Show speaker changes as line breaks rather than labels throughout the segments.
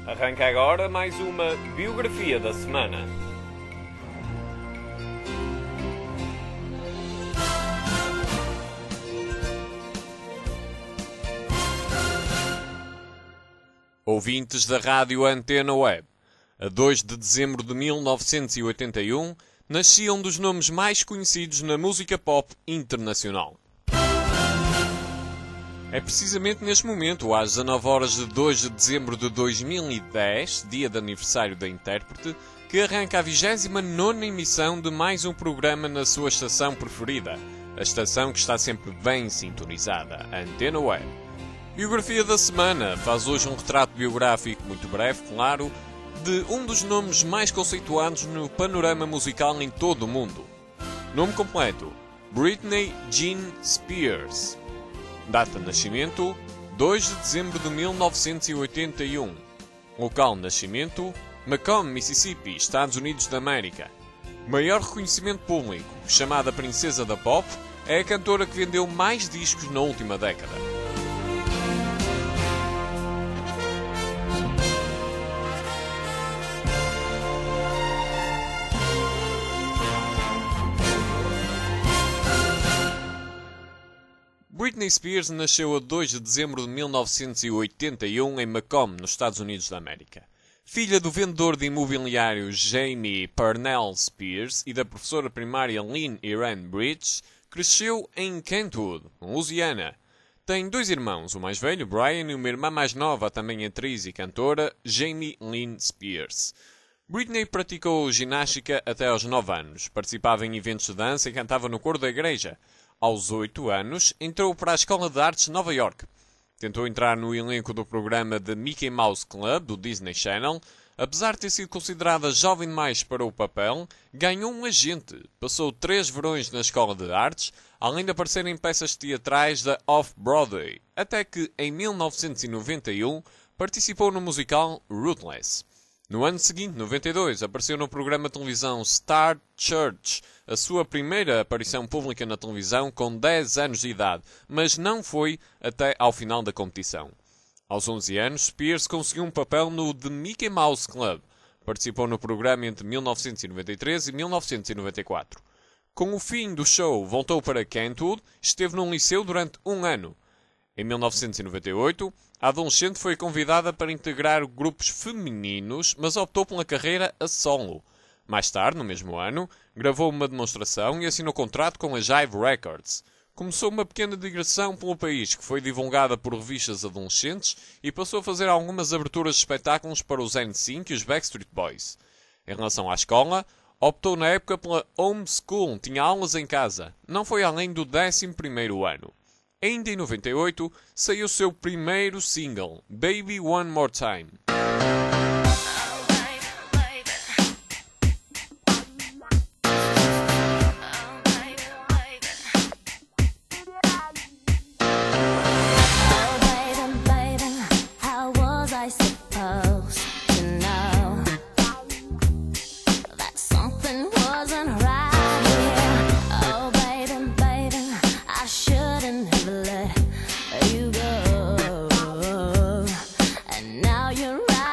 Arranca agora mais uma biografia da semana. Ouvintes da Rádio Antena Web, a 2 de dezembro de 1981, nascia um dos nomes mais conhecidos na música pop internacional. É precisamente neste momento, às 19 horas de 2 de dezembro de 2010, dia de aniversário da intérprete, que arranca a 29ª emissão de mais um programa na sua estação preferida, a estação que está sempre bem sintonizada, a Antena Web. Biografia da semana faz hoje um retrato biográfico muito breve, claro, de um dos nomes mais conceituados no panorama musical em todo o mundo. Nome completo: Britney Jean Spears. Data de nascimento: 2 de dezembro de 1981. Local de nascimento: Macomb, Mississippi, Estados Unidos da América. Maior reconhecimento público: chamada Princesa da Pop, é a cantora que vendeu mais discos na última década. Britney Spears nasceu a 2 de dezembro de 1981 em Macomb, nos Estados Unidos da América. Filha do vendedor de imobiliário Jamie Parnell Spears e da professora primária Lynn Irene Bridges, cresceu em Kentwood, Louisiana. Tem dois irmãos, o mais velho, Brian, e uma irmã mais nova, também atriz e cantora, Jamie Lynn Spears. Britney praticou ginástica até aos 9 anos, participava em eventos de dança e cantava no coro da igreja. Aos 8 anos, entrou para a Escola de Artes de Nova York. Tentou entrar no elenco do programa The Mickey Mouse Club, do Disney Channel. Apesar de ter sido considerada jovem demais para o papel, ganhou um agente. Passou 3 verões na Escola de Artes, além de aparecer em peças teatrais da Off-Broadway, até que, em 1991, participou no musical Ruthless. No ano seguinte, 92, apareceu no programa de televisão Star Church, a sua primeira aparição pública na televisão com 10 anos de idade, mas não foi até ao final da competição. Aos 11 anos, Spears conseguiu um papel no The Mickey Mouse Club. Participou no programa entre 1993 e 1994. Com o fim do show, voltou para Kentwood e esteve num liceu durante um ano. Em 1998, a adolescente foi convidada para integrar grupos femininos, mas optou pela carreira a solo. Mais tarde, no mesmo ano, gravou uma demonstração e assinou contrato com a Jive Records. Começou uma pequena digressão pelo país, que foi divulgada por revistas adolescentes, e passou a fazer algumas aberturas de espetáculos para os NSYNC e os Backstreet Boys. Em relação à escola, optou na época pela homeschool, tinha aulas em casa. Não foi além do 11º ano. Ainda em 98, saiu seu primeiro single, Baby One More Time.
Now you're right.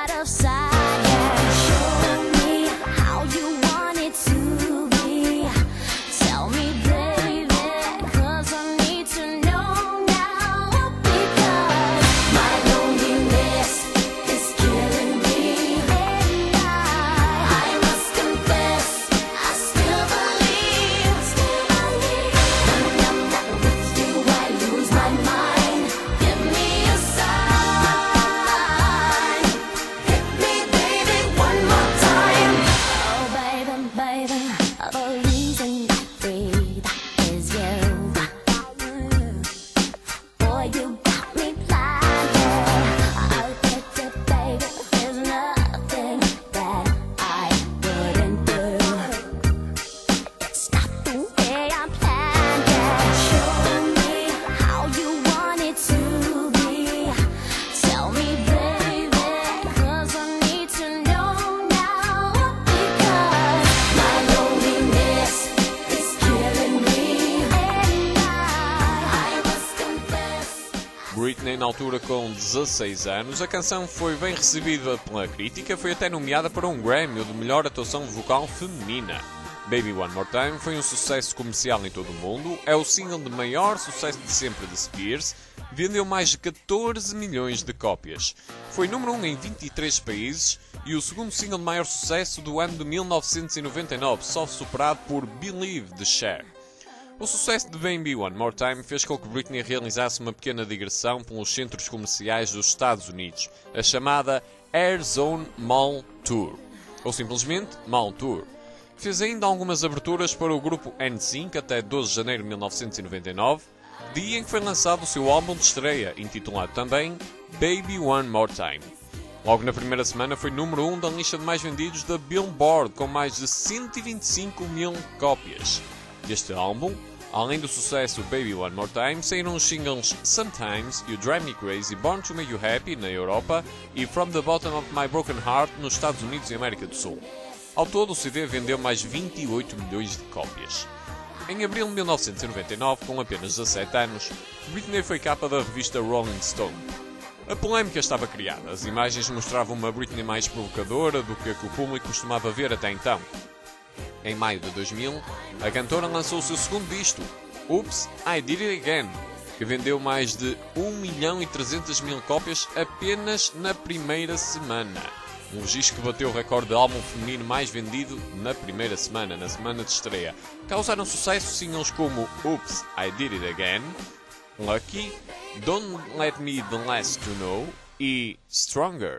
altura com 16 anos, a canção foi bem recebida pela crítica, foi até nomeada para um Grammy de melhor atuação vocal feminina. Baby One More Time foi um sucesso comercial em todo o mundo, é o single de maior sucesso de sempre de Spears, vendeu mais de 14 milhões de cópias. Foi número 1 em 23 países e o segundo single de maior sucesso do ano de 1999, só superado por Believe de Cher. O sucesso de Baby One More Time fez com que Britney realizasse uma pequena digressão pelos centros comerciais dos Estados Unidos, a chamada Air Zone Mall Tour, ou simplesmente Mall Tour. Fez ainda algumas aberturas para o grupo NSYNC até 12 de janeiro de 1999, dia em que foi lançado o seu álbum de estreia, intitulado também Baby One More Time. Logo na primeira semana foi número 1 da lista de mais vendidos da Billboard, com mais de 125 mil cópias. Deste álbum, além do sucesso Baby One More Time, saíram os singles Sometimes, You Drive Me Crazy, Born to Make You Happy na Europa e From the Bottom of My Broken Heart nos Estados Unidos e América do Sul. Ao todo, o CD vendeu mais 28 milhões de cópias. Em abril de 1999, com apenas 17 anos, Britney foi capa da revista Rolling Stone. A polémica estava criada, as imagens mostravam uma Britney mais provocadora do que a que o público costumava ver até então. Em maio de 2000, a cantora lançou o seu segundo disco, Oops, I Did It Again, que vendeu mais de 1.300.000 cópias apenas na primeira semana. Um registro que bateu o recorde de álbum feminino mais vendido na primeira semana, na semana de estreia. Causaram sucesso singles como Oops, I Did It Again, Lucky, Don't Let Me The Last To Know e Stronger.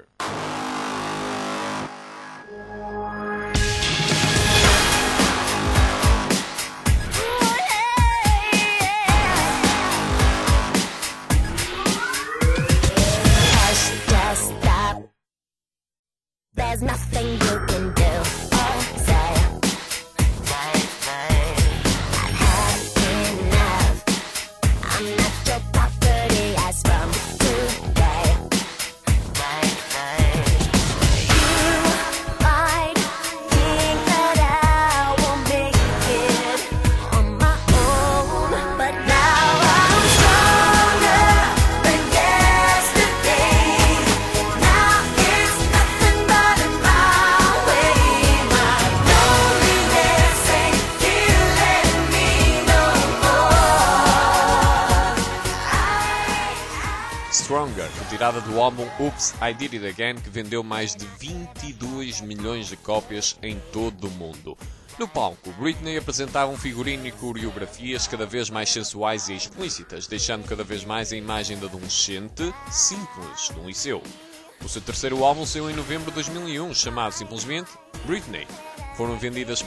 There's nothing you can do or say. I've had enough. I'm not your property as from today. You might think that I won't make it on my own, but now I'm stronger than yesterday. Now it's nothing but my way. My loneliness ain't killing me no more.
Stronger, retirada do álbum Oops, I Did It Again, que vendeu mais de 22 milhões de cópias em todo o mundo. No palco, Britney apresentava um figurino e coreografias cada vez mais sensuais e explícitas, deixando cada vez mais a imagem de adolescente simples no liceu. O seu terceiro álbum saiu em novembro de 2001, chamado simplesmente Britney. Foram vendidas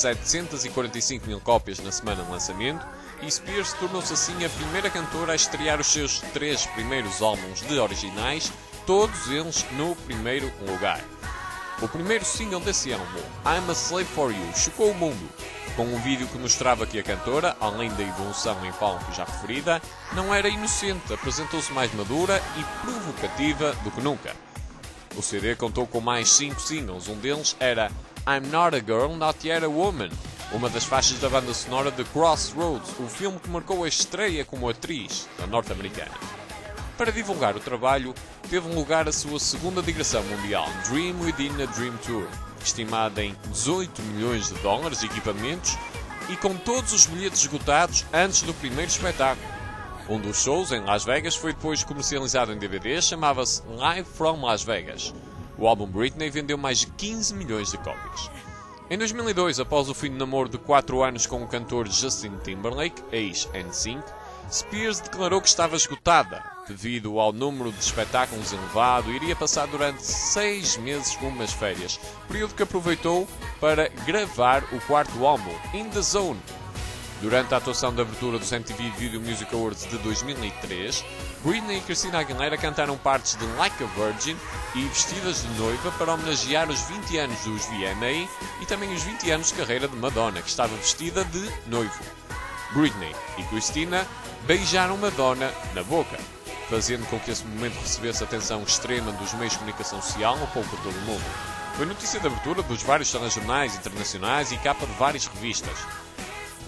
745 mil cópias na semana de lançamento e Spears tornou-se assim a primeira cantora a estrear os seus 3 primeiros álbuns de originais, todos eles no primeiro lugar. O primeiro single desse álbum, I'm a Slave for You, chocou o mundo, com um vídeo que mostrava que a cantora, além da evolução em palco já referida, não era inocente, apresentou-se mais madura e provocativa do que nunca. O CD contou com mais 5 singles, um deles era I'm Not a Girl, Not Yet a Woman, uma das faixas da banda sonora de Crossroads, o filme que marcou a estreia como atriz da norte-americana. Para divulgar o trabalho, teve lugar a sua segunda digressão mundial, Dream Within a Dream Tour, estimada em 18 milhões de dólares de equipamentos e com todos os bilhetes esgotados antes do primeiro espetáculo. Um dos shows, em Las Vegas, foi depois comercializado em DVD, chamava-se Live from Las Vegas. O álbum Britney vendeu mais de 15 milhões de cópias. Em 2002, após o fim de namoro de 4 anos com o cantor Justin Timberlake, ex-NSYNC, Spears declarou que estava esgotada, devido ao número de espetáculos elevado e iria passar durante 6 meses umas férias, período que aproveitou para gravar o quarto álbum, In The Zone. Durante a atuação de abertura dos MTV Video Music Awards de 2003, Britney e Christina Aguilera cantaram partes de Like a Virgin e Vestidas de Noiva para homenagear os 20 anos dos VMA e também os 20 anos de carreira de Madonna, que estava vestida de noivo. Britney e Christina beijaram Madonna na boca, fazendo com que esse momento recebesse atenção extrema dos meios de comunicação social a pouco todo o mundo. Foi notícia de abertura dos vários telejornais internacionais e capa de várias revistas.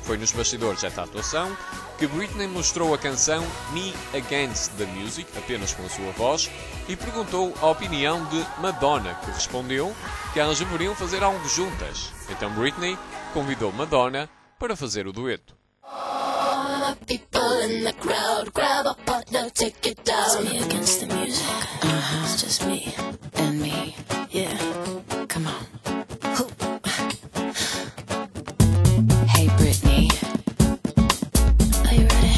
Foi nos bastidores desta atuação que Britney mostrou a canção Me Against the Music, apenas com a sua voz, e perguntou a opinião de Madonna, que respondeu que elas deveriam fazer algo juntas. Então Britney convidou Madonna para fazer o dueto.
People in the crowd, grab a partner, take it down. It's me against the music. It's just me and me. Yeah, come on. Hey Britney, are you ready?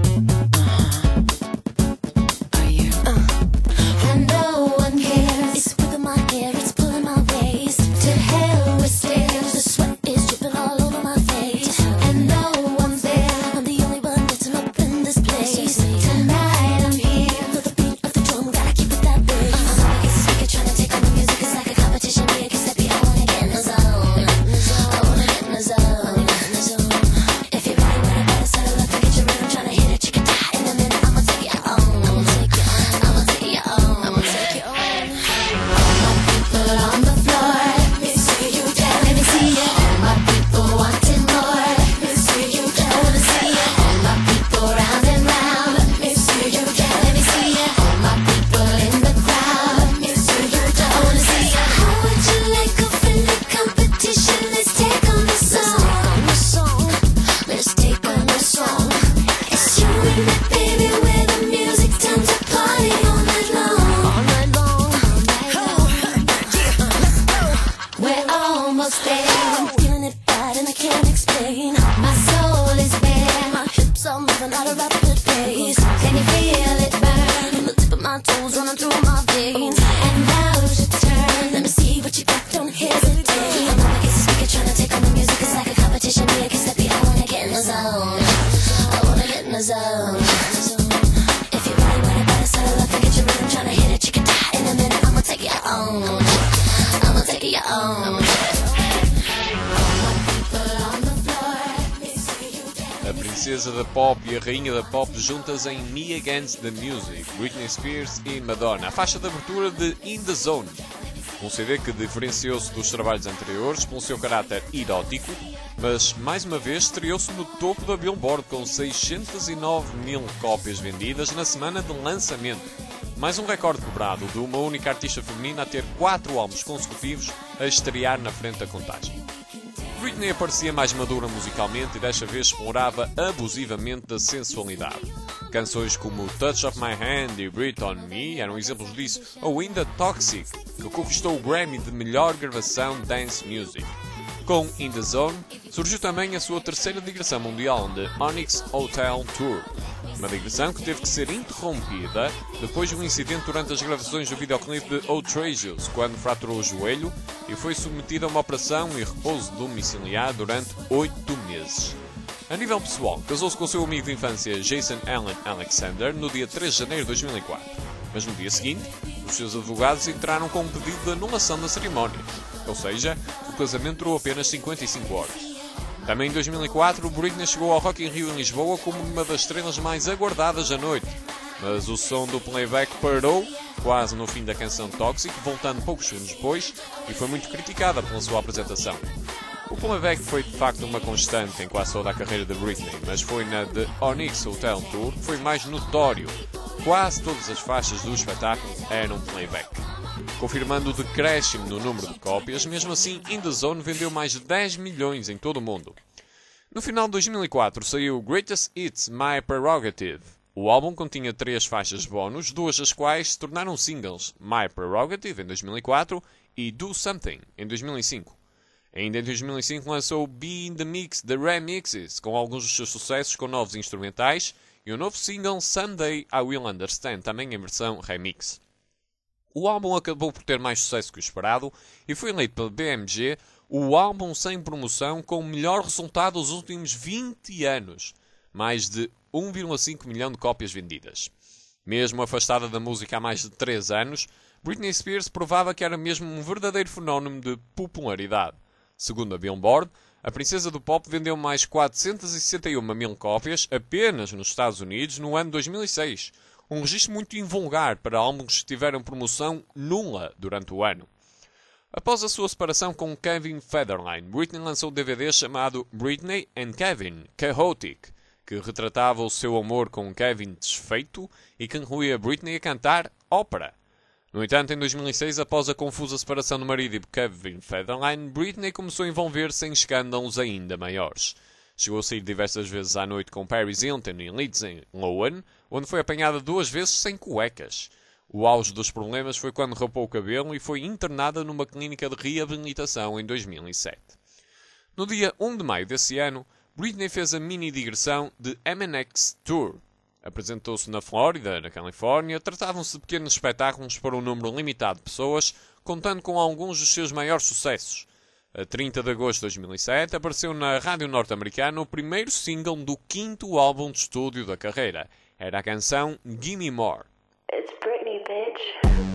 Are you? And no one cares. It's whipping my hair, it's pulling my waist. To hell with stairs, the sweat is dripping all over my face. And no one's there. I'm the only one that's up in this place. Tonight I'm here for the beat of the drum. Gotta keep it that way. I'm up against the speaker, trying to take on the music. It's like a competition. Yeah, 'cause I wanna get in the zone. I wanna get in the zone. If you really wanna better settle up and get your rhythm, trying to hit it, chicken tie. In a minute, I'ma take you on. I'ma take you on. I'ma take you on. I'ma take you on. All my people on the floor, let me see you dance. Let me see you. All my people wanting more, let me see you dance. I wanna see you. All my people round and round, let me see you dance. Let me see you. All my people in the crowd, let me see you dance. I wanna see you. How would you like a friendly competition? Let's take on the song. Let's take on the song. It's you and me, baby, where the music turns a party all night long. All night long. We're almost there. I'm feeling it bad and I can't explain. My soul is bare. My hips are moving at a rapid pace. Can you feel it burn? From the tip of my toes running through my veins. And now's your turn. Let me see what you got. Don't hesitate. I'm up against the speaker trying to take on the music. It's like a competition. Yeah, 'cause I wanna get in the zone. I wanna get in the zone. If you really wanna better settle up and get your rhythm, trying to hit it, chicken tie. In a minute, I'ma take you on. I'ma take you on.
A princesa da pop e a rainha da pop juntas em Me Against the Music, Britney Spears e Madonna. A faixa de abertura de In the Zone, um CD que diferenciou-se dos trabalhos anteriores pelo seu caráter erótico, mas mais uma vez estreou-se no topo da Billboard com 609 mil cópias vendidas na semana de lançamento. Mais um recorde quebrado de uma única artista feminina a ter 4 álbuns consecutivos a estrear na frente da contagem. Britney aparecia mais madura musicalmente e desta vez explorava abusivamente da sensualidade. Canções como Touch of My Hand e Breathe on Me eram exemplos disso, ou ainda Toxic, que conquistou o Grammy de melhor gravação dance music. Com In the Zone, surgiu também a sua terceira digressão mundial, The Onyx Hotel Tour. Uma digressão que teve que ser interrompida depois de um incidente durante as gravações do videoclipe de Outrageous, quando fraturou o joelho e foi submetida a uma operação e repouso domiciliar durante 8 meses. A nível pessoal, casou-se com seu amigo de infância Jason Allen Alexander no dia 3 de janeiro de 2004, mas no dia seguinte, os seus advogados entraram com um pedido de anulação da cerimónia, ou seja, o casamento durou apenas 55 horas. Também em 2004, Britney chegou ao Rock in Rio em Lisboa como uma das estrelas mais aguardadas da noite, mas o som do playback parou quase no fim da canção Toxic, voltando poucos segundos depois, e foi muito criticada pela sua apresentação. O playback foi de facto uma constante em quase toda a carreira de Britney, mas foi na The Onyx Hotel Tour que foi mais notório. Quase todas as faixas do espetáculo eram playback, confirmando o decréscimo no número de cópias. Mesmo assim, In the Zone vendeu mais de 10 milhões em todo o mundo. No final de 2004 saiu Greatest Hits My Prerogative. O álbum continha 3 faixas bónus, 2 das quais se tornaram singles, My Prerogative em 2004 e Do Something em 2005. Ainda em 2005 lançou Be in the Mix The Remixes, com alguns dos seus sucessos com novos instrumentais, e o novo single Someday I Will Understand, também em versão remix. O álbum acabou por ter mais sucesso que o esperado e foi eleito pela BMG o álbum sem promoção com o melhor resultado dos últimos 20 anos, mais de 1,5 milhão de cópias vendidas. Mesmo afastada da música há mais de 3 anos, Britney Spears provava que era mesmo um verdadeiro fenómeno de popularidade. Segundo a Billboard, a princesa do pop vendeu mais 461 mil cópias apenas nos Estados Unidos no ano 2006, um registro muito invulgar para álbuns que tiveram promoção nula durante o ano. Após a sua separação com Kevin Federline, Britney lançou um DVD chamado Britney and Kevin Chaotic, que retratava o seu amor com Kevin desfeito e que incluía Britney a cantar ópera. No entanto, em 2006, após a confusa separação do marido de Kevin Federline, Britney começou a envolver-se em escândalos ainda maiores. Chegou a sair diversas vezes à noite com Paris Hilton e Lindsay Lohan, onde foi apanhada 2 vezes sem cuecas. O auge dos problemas foi quando rapou o cabelo e foi internada numa clínica de reabilitação em 2007. No dia 1 de maio desse ano, Britney fez a mini-digressão de MNX Tour. Apresentou-se na Flórida, na Califórnia. Tratavam-se de pequenos espetáculos para um número limitado de pessoas, contando com alguns dos seus maiores sucessos. A 30 de agosto de 2007, apareceu na rádio norte-americana o primeiro single do 5º álbum de estúdio da carreira. Era a canção Gimme More.
It's Britney, bitch.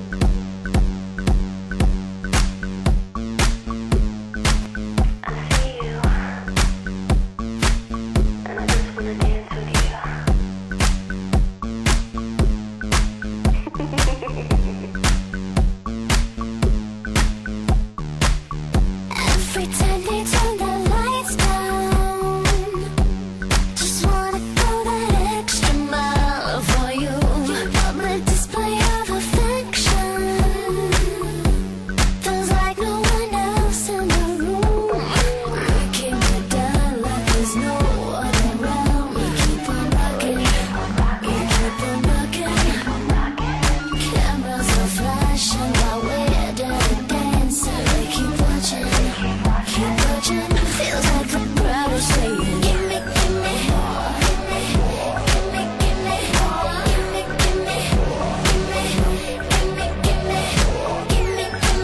Every time they turn the lights down, just wanna go that extra mile for you. Public display of affection, feels like no one else in the room. We keep it down like there's no one around. We keep on rocking, we keep on rocking. Cameras are flashing while we're dirty dancing. We keep watching. Keep watching, feels like the crowd is saying, gimme, gimme, gimme, gimme, gimme, gimme, gimme, gimme, gimme, gimme, gimme,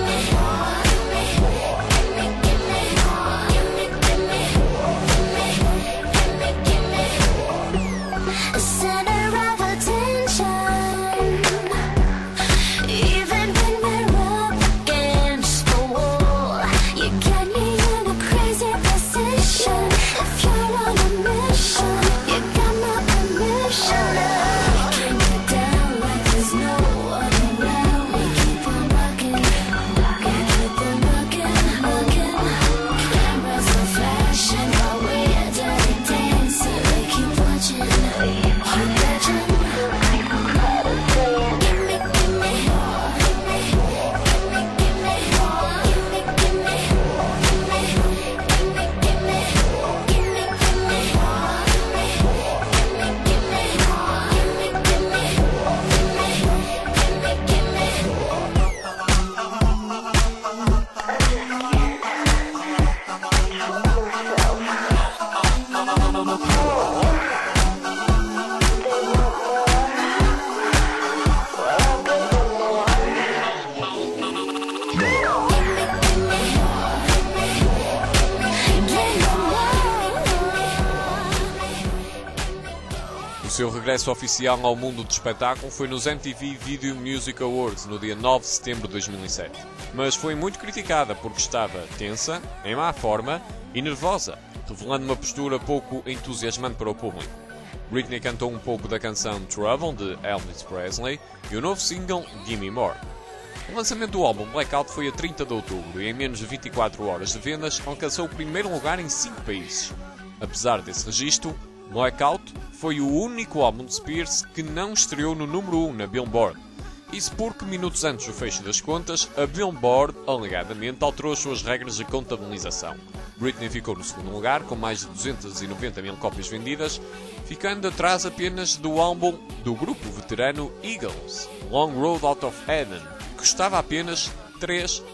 gimme, gimme, center of attention. Even when we're up against the wall, you get me in a crazy position. If you're on a mission, you got my permission. We keep it down like there's no one around. We keep on rocking, we keep on rocking, rocking. Cameras are flashing while we're dirty dancing. We keep watching, keep watching. Gimme, gimme,
O seu regresso oficial ao mundo do espetáculo foi nos MTV Video Music Awards no dia 9 de setembro de 2007. Mas foi muito criticada porque estava tensa, em má forma e nervosa, revelando uma postura pouco entusiasmante para o público. Britney cantou um pouco da canção Trouble de Elvis Presley e o novo single Gimme More. O lançamento do álbum Blackout foi a 30 de outubro e em menos de 24 horas de vendas alcançou o primeiro lugar em 5 países. Apesar desse registro, Blackout foi o único álbum de Spears que não estreou no número 1 na Billboard. Isso porque, minutos antes do fecho das contas, a Billboard, alegadamente, alterou as suas regras de contabilização. Britney ficou no segundo lugar, com mais de 290 mil cópias vendidas, ficando atrás apenas do álbum do grupo veterano Eagles, Long Road Out of Eden, que custava apenas $3.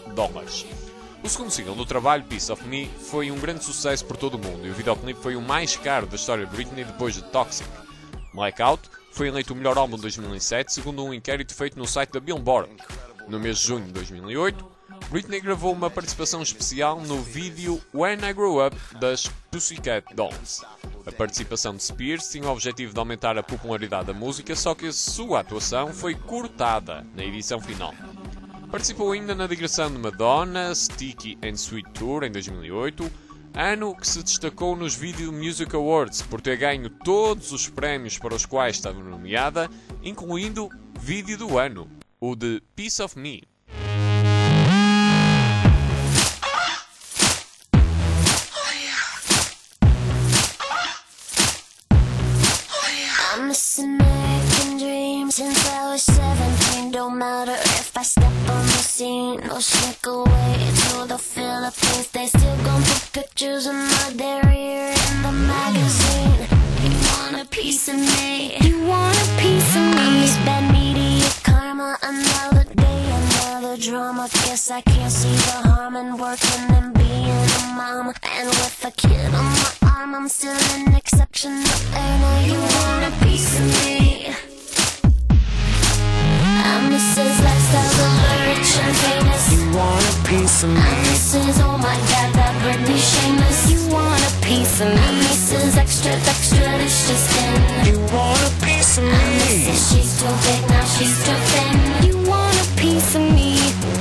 O segundo single do trabalho, Piece of Me, foi um grande sucesso por todo o mundo e o videoclipe foi o mais caro da história de Britney depois de Toxic. Blackout foi eleito o melhor álbum de 2007, segundo um inquérito feito no site da Billboard. No mês de junho de 2008, Britney gravou uma participação especial no vídeo When I Grow Up das Pussycat Dolls. A participação de Spears tinha o objetivo de aumentar a popularidade da música, só que a sua atuação foi cortada na edição final. Participou ainda na digressão de Madonna, Sticky and Sweet Tour em 2008, ano que se destacou nos Video Music Awards por ter ganho todos os prémios para os quais estava nomeada, incluindo Vídeo do Ano, o de Piece of Me.
I step on the scene, no sneak away to the Philippines. They still gon' put pictures of my derriere in the magazine. You want a piece of me? You want a piece of me? I'm this bad media karma. Another day, another drama. Guess I can't see the harm in working and being a mama. And with a kid on my arm, I'm still an exceptional earner. You want a piece of me? I'm Mrs. Lifestyles of the rich and famous.
You want a piece of me?
I'm Mrs. Oh my God, that Britney shameless. You want a piece of me? I'm Mrs. Extra, extra delicious thin.
You want a piece of
I'm
me?
Mrs. She's too big, now she's too thin. You want a piece of me?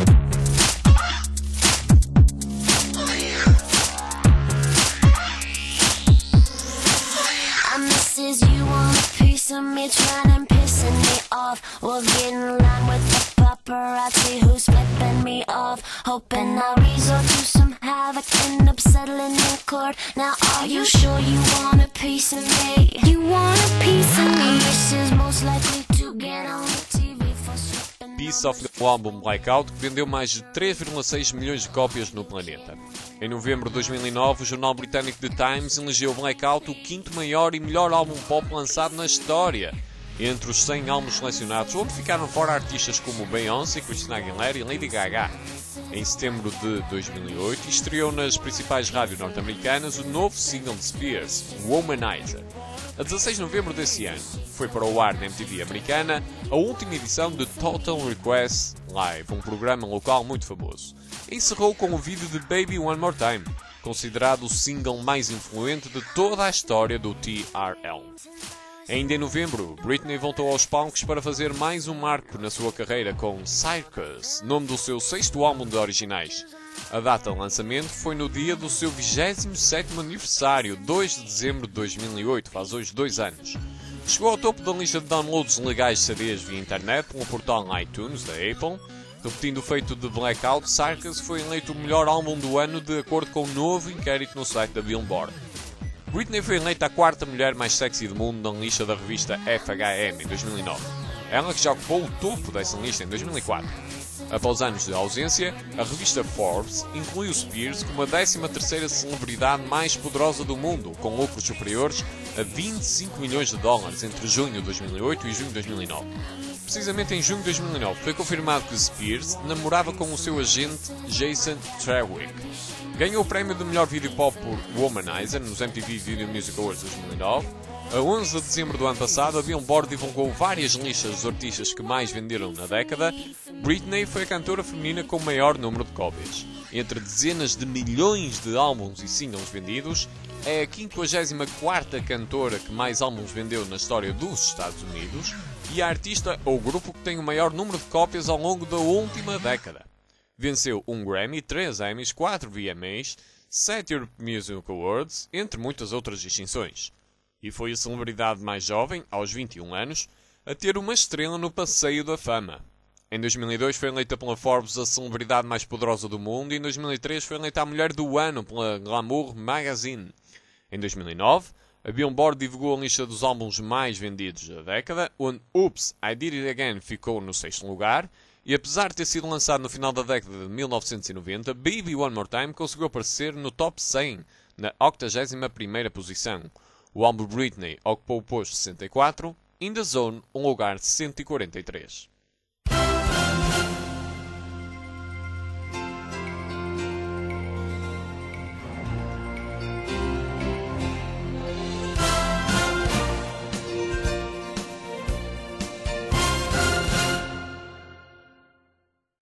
I'm Mrs. You want a piece of me? Trying and pissing me off. We'll get in line with the paparazzi who's flipping me off. Hoping I'll resort to some havoc, end up settling in court. Now are you sure you want a piece of me? You want a piece of me? This is most likely to get on the TV for slipping.
Piece of o álbum Blackout, que vendeu mais de 3,6 milhões de cópias no planeta. Em novembro de 2009, o jornal britânico The Times elegeu Blackout o quinto maior e melhor álbum pop lançado na história, entre os 100 álbuns selecionados, onde ficaram fora artistas como Beyoncé, Christina Aguilera e Lady Gaga. Em setembro de 2008, estreou nas principais rádios norte-americanas o novo single de Spears, Womanizer. A 16 de novembro desse ano, foi para o ar na MTV americana a última edição de Total Request Live, um programa local muito famoso. Encerrou com o vídeo de Baby One More Time, considerado o single mais influente de toda a história do TRL. Ainda em novembro, Britney voltou aos palcos para fazer mais um marco na sua carreira com Circus, nome do seu sexto álbum de originais. A data de lançamento foi no dia do seu 27º aniversário, 2 de dezembro de 2008, faz hoje 2 anos. Chegou ao topo da lista de downloads legais de CDs via internet pelo portal iTunes da Apple. Repetindo o feito de Blackout, Circus foi eleito o melhor álbum do ano de acordo com um novo inquérito no site da Billboard. Britney foi eleita a quarta mulher mais sexy do mundo na lista da revista FHM em 2009. Ela que já ocupou o topo dessa lista em 2004. Após anos de ausência, a revista Forbes incluiu Spears como a 13ª celebridade mais poderosa do mundo, com lucros superiores a 25 milhões de dólares entre junho de 2008 e junho de 2009. Precisamente em junho de 2009 foi confirmado que Spears namorava com o seu agente Jason Trawick. Ganhou o prémio de melhor vídeo pop por Womanizer nos MTV Video Music Awards 2009. A 11 de dezembro do ano passado, a Billboard divulgou várias listas dos artistas que mais venderam na década. Britney foi a cantora feminina com o maior número de cópias. Entre dezenas de milhões de álbuns e singles vendidos, é a 54ª cantora que mais álbuns vendeu na história dos Estados Unidos e a artista ou grupo que tem o maior número de cópias ao longo da última década. Venceu um Grammy, 3 Emmys, 4 VMAs, 7 Europe Music Awards, entre muitas outras distinções. E foi a celebridade mais jovem, aos 21 anos, a ter uma estrela no Passeio da Fama. Em 2002 foi eleita pela Forbes a celebridade mais poderosa do mundo e em 2003 foi eleita a mulher do ano pela Glamour Magazine. Em 2009, a Billboard divulgou a lista dos álbuns mais vendidos da década, onde Oops, I Did It Again ficou no 6º lugar, e apesar de ter sido lançado no final da década de 1990, Baby One More Time conseguiu aparecer no top 100, na 81ª posição. O álbum Britney ocupou o posto 64, In The Zone, um lugar 143.